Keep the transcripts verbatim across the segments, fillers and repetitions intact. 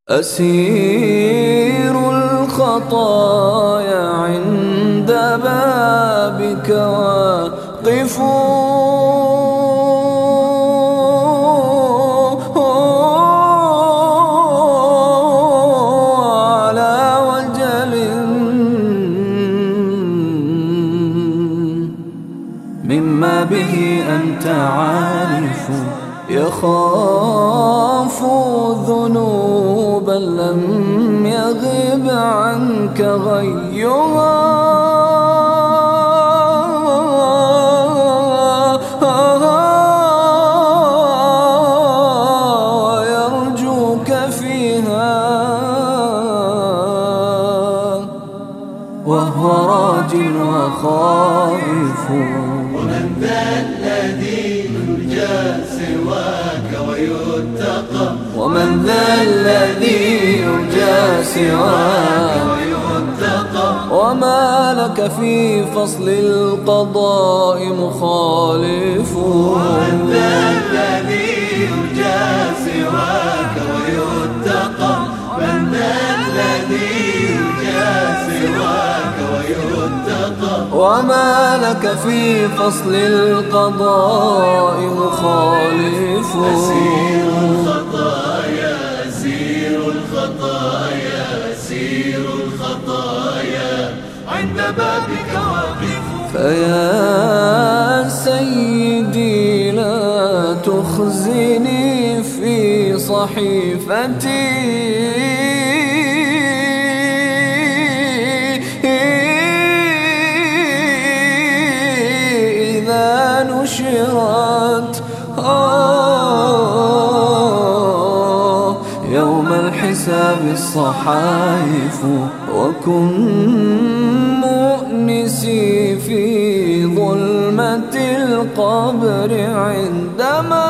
أسير الخطايا عند بابك واقف على وجل مما به أنت عارف، يخاف ذنوبا لم يغب عنك غيها، ويرجوك فيها وهو راج وخائف. ومن ذا الذي يرجى سواك ويتقى، ومن ذا الذي يرجى سواك ويتقى، وما لك في فصل القضاء مخالف. ومن ذا الذي يرجى سواك ويتقى، من ذا الذي يرجى سواك ويتقى، وما لك في فصل القضاء مخالف. أسير الخطايا أسير الخطايا أسير الخطايا عند بابك واقف. فيا سيدي لا تخزني في صحيفتي، نشرت آه يوم الحساب الصحائف، وكن مؤنسي في ظلمة القبر عندما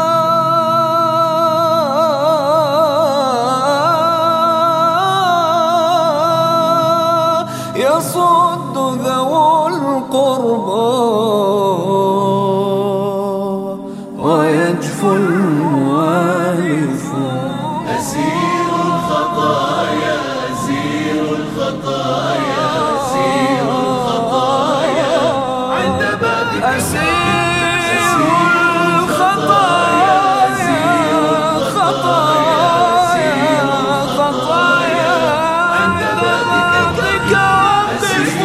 يصد ذو القربى ويجفو الموالف. أسير الخطايا أسير الخطايا أسير الخطايا عند بابك. أسير الخطايا أسير الخطايا أسير الخطايا عند بابك واقف.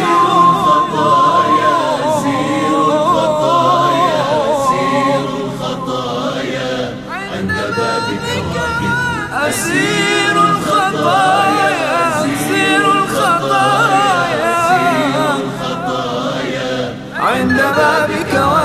أسير الخطايا أسير الخطايا عند بابك.